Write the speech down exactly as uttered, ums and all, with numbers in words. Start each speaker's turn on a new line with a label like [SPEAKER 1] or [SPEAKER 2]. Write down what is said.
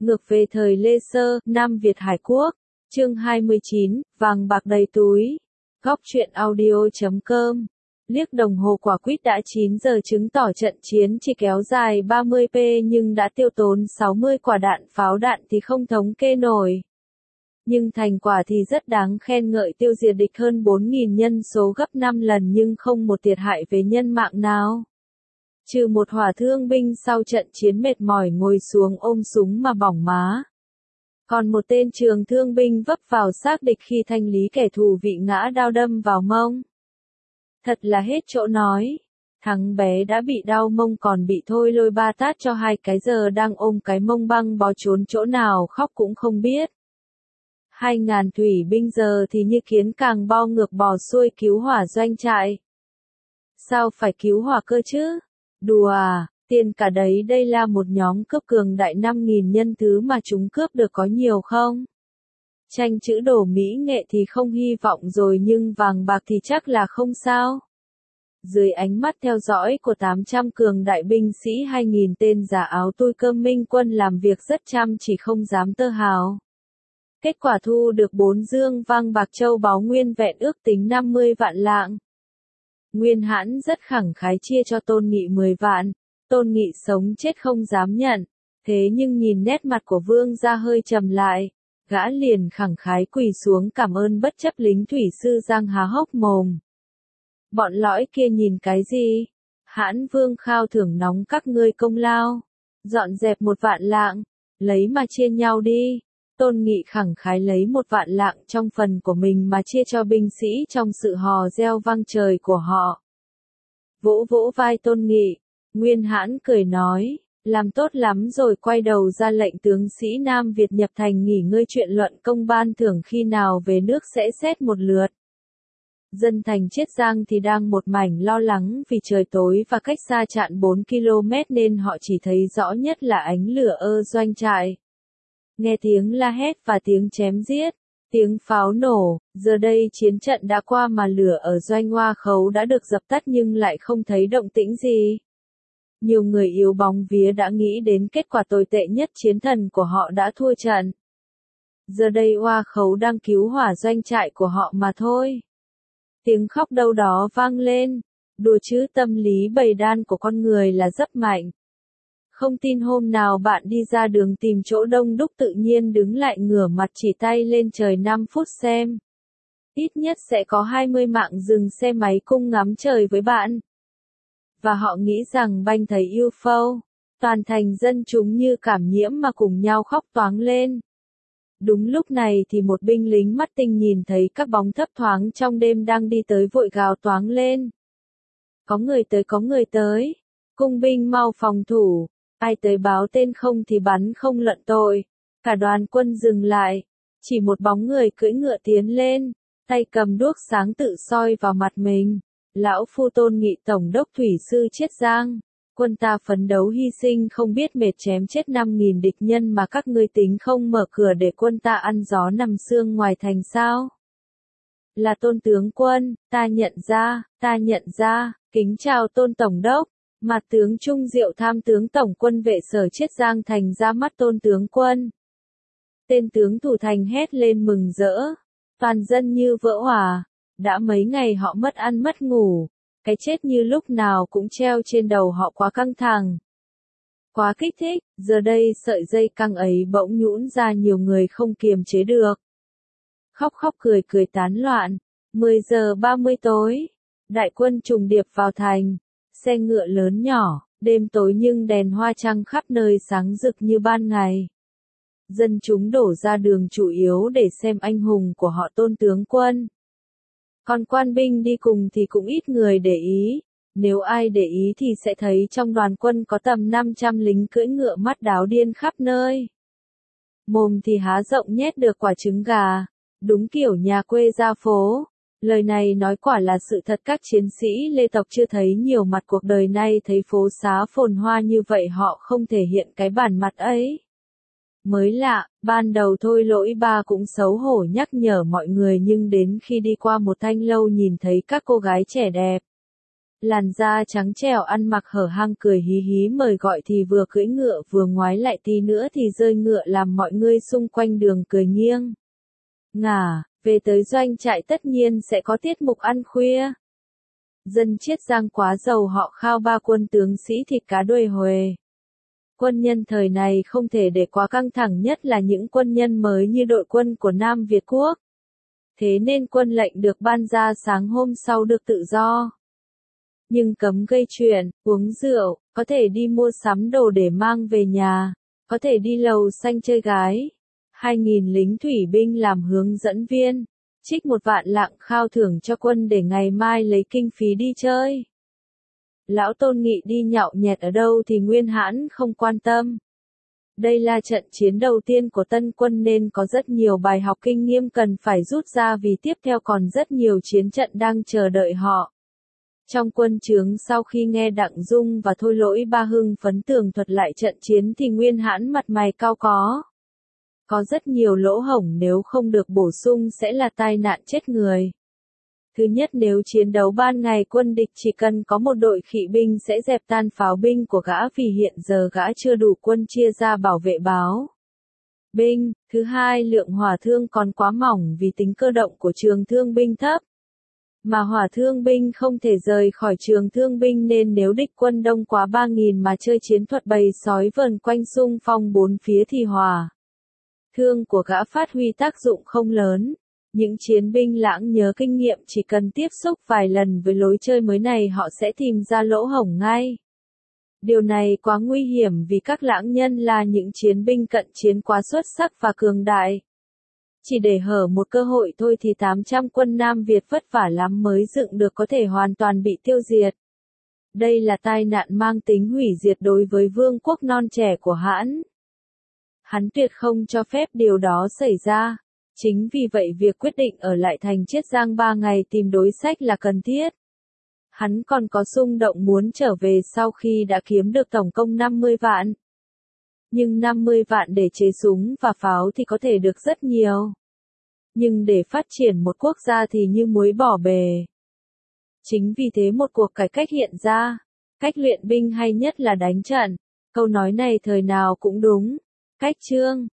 [SPEAKER 1] Ngược về thời Lê Sơ, Nam Việt Hải Quốc, chương hai mươi chín, vàng bạc đầy túi. Góc truyện audio chấm com. Liếc đồng hồ quả quýt đã chín giờ chứng tỏ trận chiến chỉ kéo dài ba mươi phút nhưng đã tiêu tốn sáu mươi quả đạn pháo đạn thì không thống kê nổi. Nhưng thành quả thì rất đáng khen ngợi, tiêu diệt địch hơn bốn nghìn nhân số gấp năm lần nhưng không một thiệt hại về nhân mạng nào. Trừ một hỏa thương binh sau trận chiến mệt mỏi ngồi xuống ôm súng mà bỏng má. Còn một tên trường thương binh vấp vào xác địch khi thanh lý kẻ thù bị ngã đao đâm vào mông. Thật là hết chỗ nói. Thằng bé đã bị đau mông còn bị thôi lôi ba tát cho hai cái, giờ đang ôm cái mông băng bó trốn chỗ nào khóc cũng không biết. Hai ngàn thủy binh giờ thì như kiến càng bo ngược bò xuôi cứu hỏa doanh trại. Sao phải cứu hỏa cơ chứ? Đùa à, tiền cả đấy, đây là một nhóm cướp cường đại năm nghìn nhân, thứ mà chúng cướp được có nhiều không? Tranh chữ đổ mỹ nghệ thì không hy vọng rồi nhưng vàng bạc thì chắc là không sao. Dưới ánh mắt theo dõi của tám trăm cường đại binh sĩ, hai nghìn tên giả áo tui cơm minh quân làm việc rất chăm chỉ không dám tơ hào. Kết quả thu được bốn dương vàng bạc châu báu nguyên vẹn, ước tính năm mươi vạn lạng. Nguyên Hãn rất khẳng khái chia cho Tôn Nghị mười vạn, Tôn Nghị sống chết không dám nhận, thế nhưng nhìn nét mặt của vương gia hơi trầm lại, gã liền khẳng khái quỳ xuống cảm ơn bất chấp lính thủy sư Giang há hốc mồm. Bọn lõi kia nhìn cái gì? Hãn vương khao thưởng nóng các ngươi công lao, dọn dẹp một vạn lạng, lấy mà chia nhau đi. Tôn Nghị khẳng khái lấy một vạn lạng trong phần của mình mà chia cho binh sĩ trong sự hò reo vang trời của họ. Vỗ vỗ vai Tôn Nghị, Nguyên Hãn cười nói, làm tốt lắm rồi, quay đầu ra lệnh tướng sĩ Nam Việt nhập thành nghỉ ngơi, chuyện luận công ban thưởng khi nào về nước sẽ xét một lượt. Dân thành Chiết Giang thì đang một mảnh lo lắng vì trời tối và cách xa trại bốn ki lô mét nên họ chỉ thấy rõ nhất là ánh lửa ở doanh trại. Nghe tiếng la hét và tiếng chém giết, tiếng pháo nổ, giờ đây chiến trận đã qua mà lửa ở doanh Hoa Khấu đã được dập tắt nhưng lại không thấy động tĩnh gì. Nhiều người yếu bóng vía đã nghĩ đến kết quả tồi tệ nhất, chiến thần của họ đã thua trận. Giờ đây Hoa Khấu đang cứu hỏa doanh trại của họ mà thôi. Tiếng khóc đâu đó vang lên, đùa chứ tâm lý bầy đan của con người là rất mạnh. Không tin hôm nào bạn đi ra đường tìm chỗ đông đúc tự nhiên đứng lại ngửa mặt chỉ tay lên trời năm phút xem. Ít nhất sẽ có hai mươi mạng dừng xe máy cung ngắm trời với bạn. Và họ nghĩ rằng banh thấy u ép ô, toàn thành dân chúng như cảm nhiễm mà cùng nhau khóc toáng lên. Đúng lúc này thì một binh lính mắt tinh nhìn thấy các bóng thấp thoáng trong đêm đang đi tới vội gào toáng lên. Có người tới, có người tới. Cung binh mau phòng thủ. Ai tới báo tên không thì bắn không lận tội. Cả đoàn quân dừng lại. Chỉ một bóng người cưỡi ngựa tiến lên, tay cầm đuốc sáng tự soi vào mặt mình. Lão phu Tôn Nghị, tổng đốc thủy sư Chiết Giang. Quân ta phấn đấu hy sinh không biết mệt, chém chết năm nghìn địch nhân mà các ngươi tính không mở cửa để quân ta ăn gió nằm sương ngoài thành sao? Là Tôn tướng quân, ta nhận ra, ta nhận ra, kính chào Tôn tổng đốc. Mặt tướng Trung Diệu tham tướng tổng quân vệ sở Chiết Giang thành ra mắt Tôn tướng quân. Tên tướng thủ thành hét lên mừng rỡ. Toàn dân như vỡ hòa. Đã mấy ngày họ mất ăn mất ngủ. Cái chết như lúc nào cũng treo trên đầu họ, quá căng thẳng. Quá kích thích, giờ đây sợi dây căng ấy bỗng nhũn ra, nhiều người không kiềm chế được. Khóc khóc cười cười tán loạn. mười giờ ba mươi tối. Đại quân trùng điệp vào thành. Xe ngựa lớn nhỏ, đêm tối nhưng đèn hoa trăng khắp nơi sáng rực như ban ngày. Dân chúng đổ ra đường chủ yếu để xem anh hùng của họ Tôn tướng quân. Còn quan binh đi cùng thì cũng ít người để ý. Nếu ai để ý thì sẽ thấy trong đoàn quân có tầm năm trăm lính cưỡi ngựa mắt đáo điên khắp nơi. Mồm thì há rộng nhét được quả trứng gà. Đúng kiểu nhà quê ra phố. Lời này nói quả là sự thật, các chiến sĩ Lê tộc chưa thấy nhiều mặt cuộc đời nay thấy phố xá phồn hoa như vậy họ không thể hiện cái bản mặt ấy. Mới lạ, ban đầu thôi lỗi ba cũng xấu hổ nhắc nhở mọi người nhưng đến khi đi qua một thanh lâu nhìn thấy các cô gái trẻ đẹp. Làn da trắng trẻo ăn mặc hở hang cười hí hí mời gọi thì vừa cưỡi ngựa vừa ngoái lại tí nữa thì rơi ngựa làm mọi người xung quanh đường cười nghiêng. Ngả, về tới doanh trại tất nhiên sẽ có tiết mục ăn khuya. Dân Chiết Giang quá giàu họ khao ba quân tướng sĩ thịt cá đuôi huề. Quân nhân thời này không thể để quá căng thẳng, nhất là những quân nhân mới như đội quân của Nam Việt Quốc. Thế nên quân lệnh được ban ra sáng hôm sau được tự do. Nhưng cấm gây chuyện, uống rượu, có thể đi mua sắm đồ để mang về nhà, có thể đi lầu xanh chơi gái. Hai nghìn lính thủy binh làm hướng dẫn viên, trích một vạn lạng khao thưởng cho quân để ngày mai lấy kinh phí đi chơi. Lão Tôn nghị đi nhậu nhẹt ở đâu thì Nguyên Hãn không quan tâm. Đây là trận chiến đầu tiên của tân quân nên có rất nhiều bài học kinh nghiệm cần phải rút ra vì tiếp theo còn rất nhiều chiến trận đang chờ đợi họ. Trong quân trướng sau khi nghe Đặng Dung và Thôi Lỗi ba hưng phấn tường thuật lại trận chiến thì Nguyên Hãn mặt mày cau có. Có rất nhiều lỗ hổng nếu không được bổ sung sẽ là tai nạn chết người. Thứ nhất, nếu chiến đấu ban ngày quân địch chỉ cần có một đội kỵ binh sẽ dẹp tan pháo binh của gã vì hiện giờ gã chưa đủ quân chia ra bảo vệ báo binh. Thứ hai, lượng hỏa thương còn quá mỏng vì tính cơ động của trường thương binh thấp. Mà hỏa thương binh không thể rời khỏi trường thương binh nên nếu địch quân đông quá ba nghìn mà chơi chiến thuật bầy sói vờn quanh xung phong bốn phía thì hỏa thương của gã phát huy tác dụng không lớn. Những chiến binh lãng nhớ kinh nghiệm chỉ cần tiếp xúc vài lần với lối chơi mới này họ sẽ tìm ra lỗ hổng ngay. Điều này quá nguy hiểm vì các lãng nhân là những chiến binh cận chiến quá xuất sắc và cường đại. Chỉ để hở một cơ hội thôi thì tám trăm quân Nam Việt vất vả lắm mới dựng được có thể hoàn toàn bị tiêu diệt. Đây là tai nạn mang tính hủy diệt đối với vương quốc non trẻ của Hãn. Hắn tuyệt không cho phép điều đó xảy ra. Chính vì vậy việc quyết định ở lại thành Chiết Giang ba ngày tìm đối sách là cần thiết. Hắn còn có xung động muốn trở về sau khi đã kiếm được tổng cộng năm mươi vạn. Nhưng năm mươi vạn để chế súng và pháo thì có thể được rất nhiều. Nhưng để phát triển một quốc gia thì như muối bỏ bề. Chính vì thế một cuộc cải cách hiện ra. Cách luyện binh hay nhất là đánh trận. Câu nói này thời nào cũng đúng. Cách chương